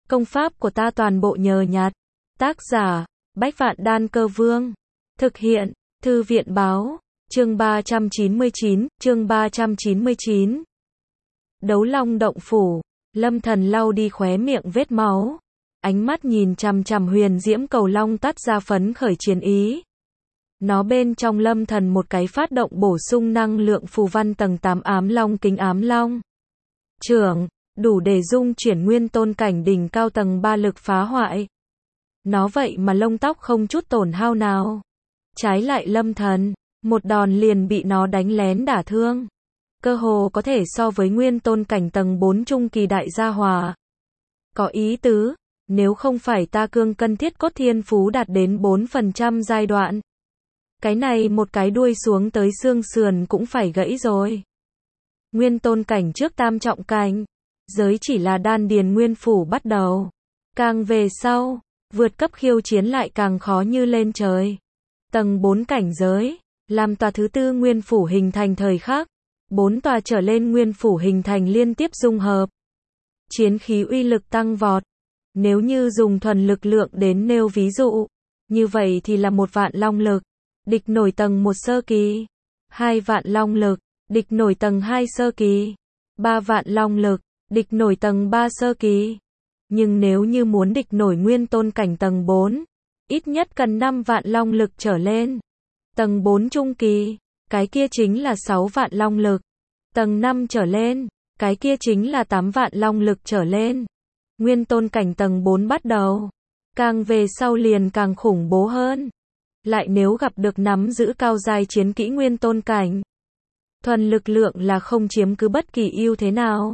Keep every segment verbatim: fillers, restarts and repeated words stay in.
Công pháp của ta toàn bộ nhờ nhặt. Tác giả, Bách Vạn Đan Cơ Vương. Thực hiện, Thư viện báo, chương ba trăm chín mươi chín, chương ba trăm chín mươi chín. Đấu Long động phủ, Lâm Thần lau đi khóe miệng vết máu. Ánh mắt nhìn chằm chằm huyền diễm cầu long tắt ra phấn khởi chiến ý. Nó bên trong Lâm Thần một cái phát động bổ sung năng lượng phù văn tầng tám ám long kính ám long. Trưởng, đủ để dung chuyển nguyên tôn cảnh đỉnh cao tầng ba lực phá hoại. Nó vậy mà lông tóc không chút tổn hao nào. Trái lại Lâm Thần, một đòn liền bị nó đánh lén đả thương. Cơ hồ có thể so với nguyên tôn cảnh tầng bốn trung kỳ đại gia hòa. Có ý tứ, nếu không phải ta cương cân thiết cốt thiên phú đạt đến bốn phần trăm giai đoạn. Cái này một cái đuôi xuống tới xương sườn cũng phải gãy rồi. Nguyên tôn cảnh trước tam trọng cảnh, giới chỉ là đan điền nguyên phủ bắt đầu. Càng về sau, vượt cấp khiêu chiến lại càng khó như lên trời. Tầng bốn cảnh giới, làm tòa thứ tư nguyên phủ hình thành thời khắc, bốn tòa trở lên nguyên phủ hình thành liên tiếp dung hợp. Chiến khí uy lực tăng vọt. Nếu như dùng thuần lực lượng đến nêu ví dụ, như vậy thì là một vạn long lực, địch nổi tầng một sơ kỳ, hai vạn long lực, địch nổi tầng hai sơ kỳ, ba vạn long lực, địch nổi tầng ba sơ kỳ. Nhưng nếu như muốn địch nổi nguyên tôn cảnh tầng bốn, ít nhất cần năm vạn long lực trở lên. Tầng bốn trung kỳ, cái kia chính là sáu vạn long lực. Tầng năm trở lên, cái kia chính là tám vạn long lực trở lên. Nguyên tôn cảnh tầng bốn bắt đầu. Càng về sau liền càng khủng bố hơn. Lại nếu gặp được nắm giữ cao giai chiến kỹ nguyên tôn cảnh, thuần lực lượng là không chiếm cứ bất kỳ ưu thế nào.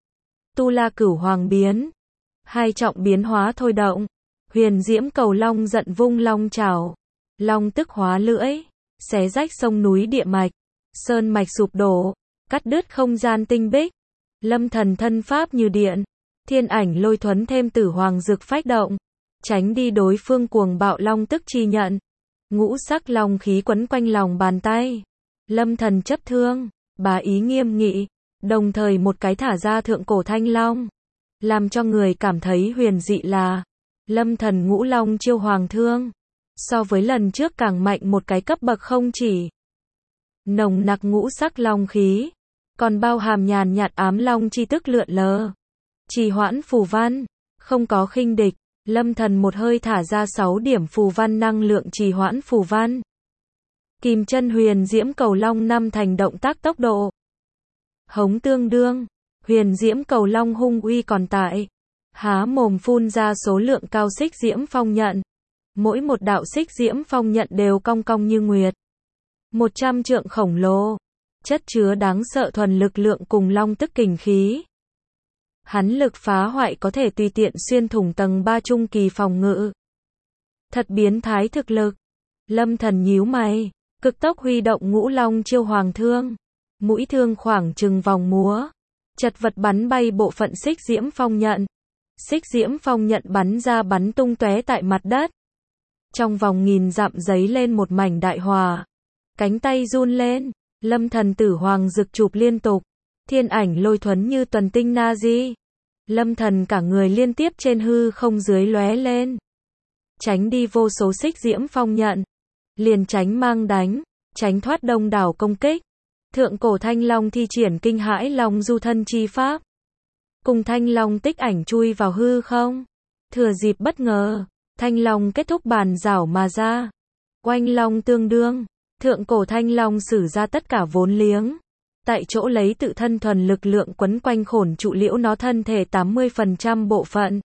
Tu La Cửu Hoàng biến. Hai trọng biến hóa thôi động. Huyền diễm cầu long giận vung long chảo. Long tức hóa lưỡi. Xé rách sông núi địa mạch. Sơn mạch sụp đổ. Cắt đứt không gian tinh bích. Lâm Thần thân pháp như điện. Thiên ảnh lôi thuấn thêm tử hoàng dược phách động. Tránh đi đối phương cuồng bạo long tức chi nhận. Ngũ sắc long khí quấn quanh lòng bàn tay. Lâm Thần chấp thương, bá ý nghiêm nghị, đồng thời một cái thả ra thượng cổ thanh long. Làm cho người cảm thấy huyền dị là, Lâm Thần ngũ long chiêu hoàng thương. So với lần trước càng mạnh một cái cấp bậc không chỉ. Nồng nặc ngũ sắc long khí, còn bao hàm nhàn nhạt ám long chi tức lượn lờ. Trì hoãn phù văn, không có khinh địch. Lâm Thần một hơi thả ra sáu điểm phù văn năng lượng trì hoãn phù văn. Kìm chân huyền diễm cầu long năm thành động tác tốc độ. Hống tương đương, huyền diễm cầu long hung uy còn tại. Há mồm phun ra số lượng cao xích diễm phong nhận. Mỗi một đạo xích diễm phong nhận đều cong cong như nguyệt. Một trăm trượng khổng lồ, chất chứa đáng sợ thuần lực lượng cùng long tức kình khí. Hắn lực phá hoại có thể tùy tiện xuyên thủng tầng ba trung kỳ phòng ngự. Thật biến thái thực lực. Lâm Thần nhíu mày, cực tốc huy động ngũ long chiêu hoàng thương. Mũi thương khoảng chừng vòng múa. Chật vật bắn bay bộ phận xích diễm phong nhận. Xích diễm phong nhận bắn ra bắn tung tóe tại mặt đất. Trong vòng nghìn dặm giấy lên một mảnh đại hòa. Cánh tay run lên. Lâm Thần tử hoàng rực chụp liên tục. Thiên ảnh lôi thuấn như tuần tinh na di. Lâm Thần cả người liên tiếp trên hư không dưới lóe lên. Tránh đi vô số xích diễm phong nhận. Liền tránh mang đánh. Tránh thoát đông đảo công kích. Thượng cổ thanh long thi triển kinh hãi long du thân chi pháp. Cùng thanh long tích ảnh chui vào hư không. Thừa dịp bất ngờ. Thanh long kết thúc bàn rảo mà ra. Oanh long tương đương. Thượng cổ thanh long sử ra tất cả vốn liếng. Tại chỗ lấy tự thân thuần lực lượng quấn quanh khổn trụ liễu nó thân thể tám mươi phần trăm bộ phận.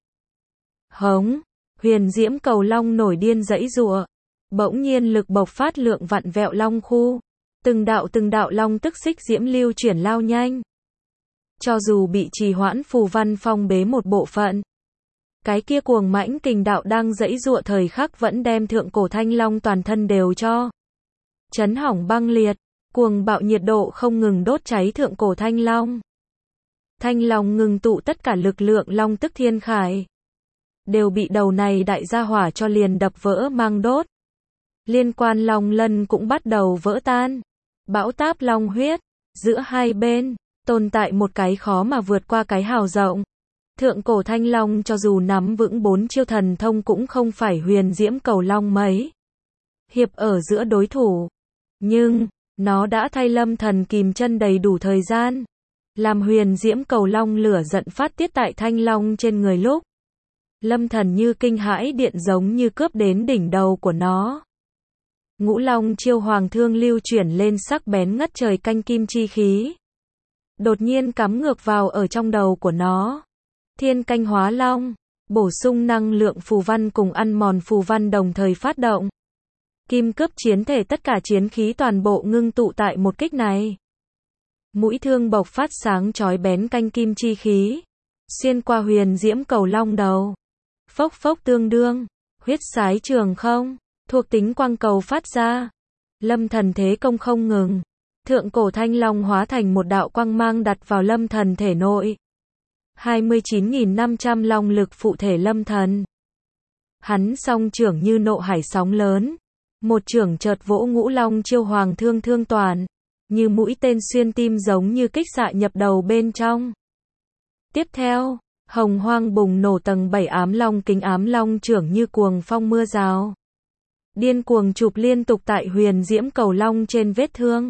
Hống, huyền diễm cầu long nổi điên giãy giụa. Bỗng nhiên lực bộc phát lượng vặn vẹo long khu. Từng đạo từng đạo long tức xích diễm lưu chuyển lao nhanh. Cho dù bị trì hoãn phù văn phong bế một bộ phận. Cái kia cuồng mãnh kình đạo đang giãy giụa thời khắc vẫn đem thượng cổ thanh long toàn thân đều cho. Chấn hỏng băng liệt. Cuồng bạo nhiệt độ không ngừng đốt cháy thượng cổ thanh long. Thanh long ngừng tụ tất cả lực lượng long tức thiên khải. Đều bị đầu này đại gia hỏa cho liền đập vỡ mang đốt. Liên quan long lân cũng bắt đầu vỡ tan. Bão táp long huyết. Giữa hai bên, tồn tại một cái khó mà vượt qua cái hào rộng. Thượng cổ Thanh Long cho dù nắm vững bốn chiêu thần thông cũng không phải huyền diễm cầu long mấy hiệp ở giữa đối thủ. Nhưng, nó đã thay Lâm Thần kìm chân đầy đủ thời gian. Làm huyền diễm cầu long lửa giận phát tiết tại Thanh Long trên người lúc. Lâm Thần như kinh hãi điện giống như cướp đến đỉnh đầu của nó. Ngũ Long chiêu hoàng thương lưu chuyển lên sắc bén ngất trời canh kim chi khí. Đột nhiên cắm ngược vào ở trong đầu của nó. Thiên canh hóa long, bổ sung năng lượng phù văn cùng ăn mòn phù văn đồng thời phát động. Kim cướp chiến thể tất cả chiến khí toàn bộ ngưng tụ tại một kích này. Mũi thương bộc phát sáng chói bén canh kim chi khí. Xuyên qua huyền diễm cầu long đầu. Phốc phốc tương đương, huyết sái trường không, thuộc tính quang cầu phát ra. Lâm Thần thế công không ngừng. Thượng cổ Thanh Long hóa thành một đạo quang mang đặt vào Lâm Thần thể nội. hai mươi chín nghìn năm trăm long lực phụ thể Lâm Thần. Hắn song trưởng như nộ hải sóng lớn. Một trưởng chợt vỗ Ngũ Long chiêu hoàng thương thương toàn. Như mũi tên xuyên tim giống như kích xạ nhập đầu bên trong. Tiếp theo, hồng hoang bùng nổ tầng bảy ám long kính ám long trưởng như cuồng phong mưa rào. Điên cuồng chụp liên tục tại huyền diễm cầu long trên vết thương.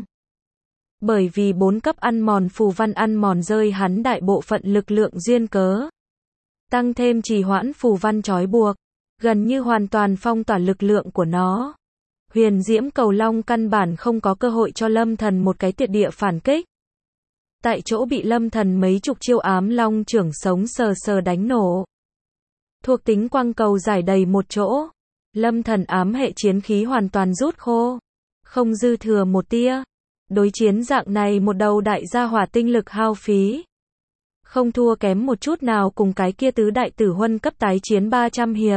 Bởi vì bốn cấp ăn mòn phù văn ăn mòn rơi hắn đại bộ phận lực lượng duyên cớ. Tăng thêm trì hoãn phù văn trói buộc. Gần như hoàn toàn phong tỏa lực lượng của nó. Huyền diễm cầu long căn bản không có cơ hội cho Lâm Thần một cái tuyệt địa phản kích. Tại chỗ bị Lâm Thần mấy chục chiêu ám long trưởng sống sờ sờ đánh nổ. Thuộc tính quang cầu giải đầy một chỗ. Lâm Thần ám hệ chiến khí hoàn toàn rút khô. Không dư thừa một tia. Đối chiến dạng này một đầu đại gia hỏa tinh lực hao phí. Không thua kém một chút nào cùng cái kia tứ đại tử huân cấp tái chiến ba trăm hiệp.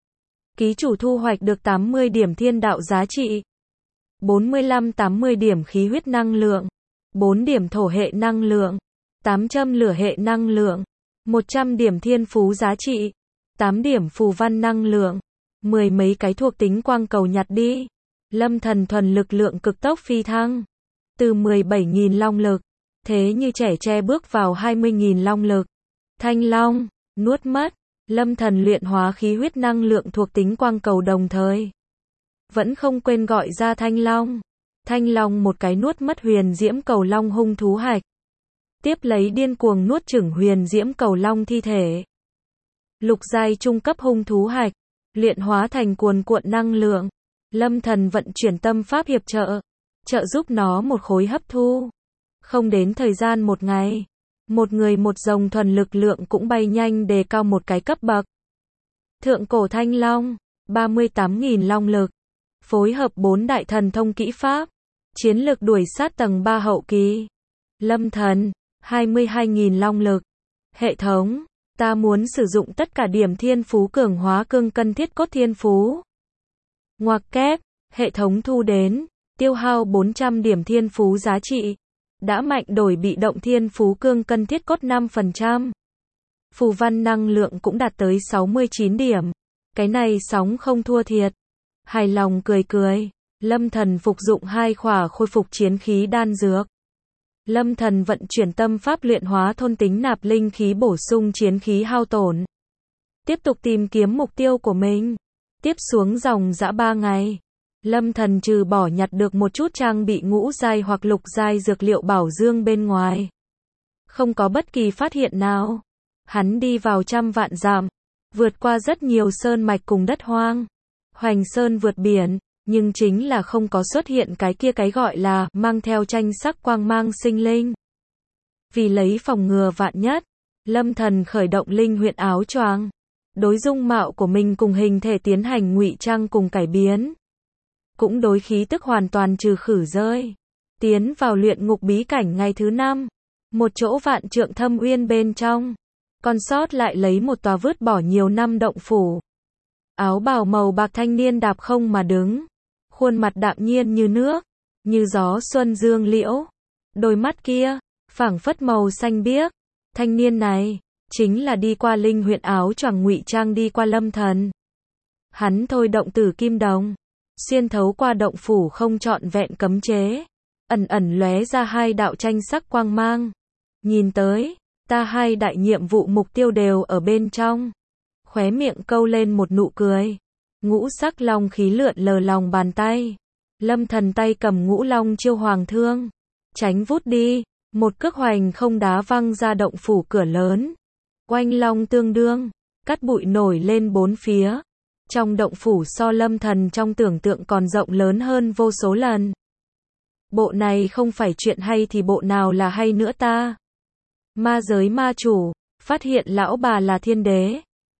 Ký chủ thu hoạch được tám mươi điểm thiên đạo giá trị. bốn mươi lăm tám mươi điểm khí huyết năng lượng. bốn điểm thổ hệ năng lượng. tám trăm lửa hệ năng lượng. một trăm điểm thiên phú giá trị. tám điểm phù văn năng lượng. mười mấy cái thuộc tính quang cầu nhặt đi. Lâm Thần thuần lực lượng cực tốc phi thăng. Từ mười bảy nghìn long lực. Thế như trẻ tre bước vào hai mươi nghìn long lực. Thanh Long, nuốt mất. Lâm Thần luyện hóa khí huyết năng lượng thuộc tính quang cầu đồng thời. Vẫn không quên gọi ra Thanh Long. Thanh Long một cái nuốt mất huyền diễm cầu long hung thú hạch. Tiếp lấy điên cuồng nuốt chửng huyền diễm cầu long thi thể. Lục giai trung cấp hung thú hạch. Luyện hóa thành cuồn cuộn năng lượng. Lâm Thần vận chuyển tâm pháp hiệp trợ. Trợ giúp nó một khối hấp thu. Không đến thời gian một ngày. Một người một dòng thuần lực lượng cũng bay nhanh đề cao một cái cấp bậc. Thượng cổ Thanh Long, ba mươi tám nghìn long lực. Phối hợp bốn đại thần thông kỹ pháp. Chiến lực đuổi sát tầng ba hậu kỳ. Lâm Thần, hai mươi hai nghìn long lực. Hệ thống, ta muốn sử dụng tất cả điểm thiên phú cường hóa cương cân thiết cốt thiên phú. Ngoặc kép, hệ thống thu đến, tiêu hao bốn trăm điểm thiên phú giá trị. Đã mạnh đổi bị động thiên phú cương cân thiết cốt năm phần trăm. Phù văn năng lượng cũng đạt tới sáu mươi chín điểm. Cái này sóng không thua thiệt. Hài lòng cười cười. Lâm Thần phục dụng hai khỏa khôi phục chiến khí đan dược. Lâm Thần vận chuyển tâm pháp luyện hóa thôn tính nạp linh khí bổ sung chiến khí hao tổn. Tiếp tục tìm kiếm mục tiêu của mình. Tiếp xuống dòng dã ba ngày. Lâm Thần trừ bỏ nhặt được một chút trang bị ngũ giai hoặc lục giai dược liệu bảo dương bên ngoài. Không có bất kỳ phát hiện nào. Hắn đi vào trăm vạn dặm. Vượt qua rất nhiều sơn mạch cùng đất hoang. Hoành sơn vượt biển. Nhưng chính là không có xuất hiện cái kia cái gọi là mang theo tranh sắc quang mang sinh linh. Vì lấy phòng ngừa vạn nhất. Lâm Thần khởi động linh huyễn áo choàng. Đối dung mạo của mình cùng hình thể tiến hành ngụy trang cùng cải biến. Cũng đối khí tức hoàn toàn trừ khử rơi. Tiến vào luyện ngục bí cảnh ngày thứ năm. Một chỗ vạn trượng thâm uyên bên trong. Còn sót lại lấy một tòa vứt bỏ nhiều năm động phủ. Áo bào màu bạc thanh niên đạp không mà đứng. Khuôn mặt đạm nhiên như nước. Như gió xuân dương liễu. Đôi mắt kia, phảng phất màu xanh biếc. Thanh niên này, chính là đi qua linh huyễn áo choàng ngụy trang đi qua Lâm Thần. Hắn thôi động tử kim đồng. Xuyên thấu qua động phủ không trọn vẹn cấm chế. Ẩn ẩn lóe ra hai đạo tranh sắc quang mang. Nhìn tới, Ta hai đại nhiệm vụ mục tiêu đều ở bên trong. Khóe miệng câu lên một nụ cười. Ngũ sắc long khí lượn lờ lòng bàn tay. Lâm Thần tay cầm ngũ long chiêu hoàng thương. Tránh vút đi. Một cước hoành không đá văng ra động phủ cửa lớn. Oanh long tương đương. Cát bụi nổi lên bốn phía. Trong động phủ so Lâm Thần trong tưởng tượng còn rộng lớn hơn vô số lần. Bộ này không phải chuyện hay thì bộ nào là hay nữa ta? Ma giới ma chủ, phát hiện lão bà là thiên đế.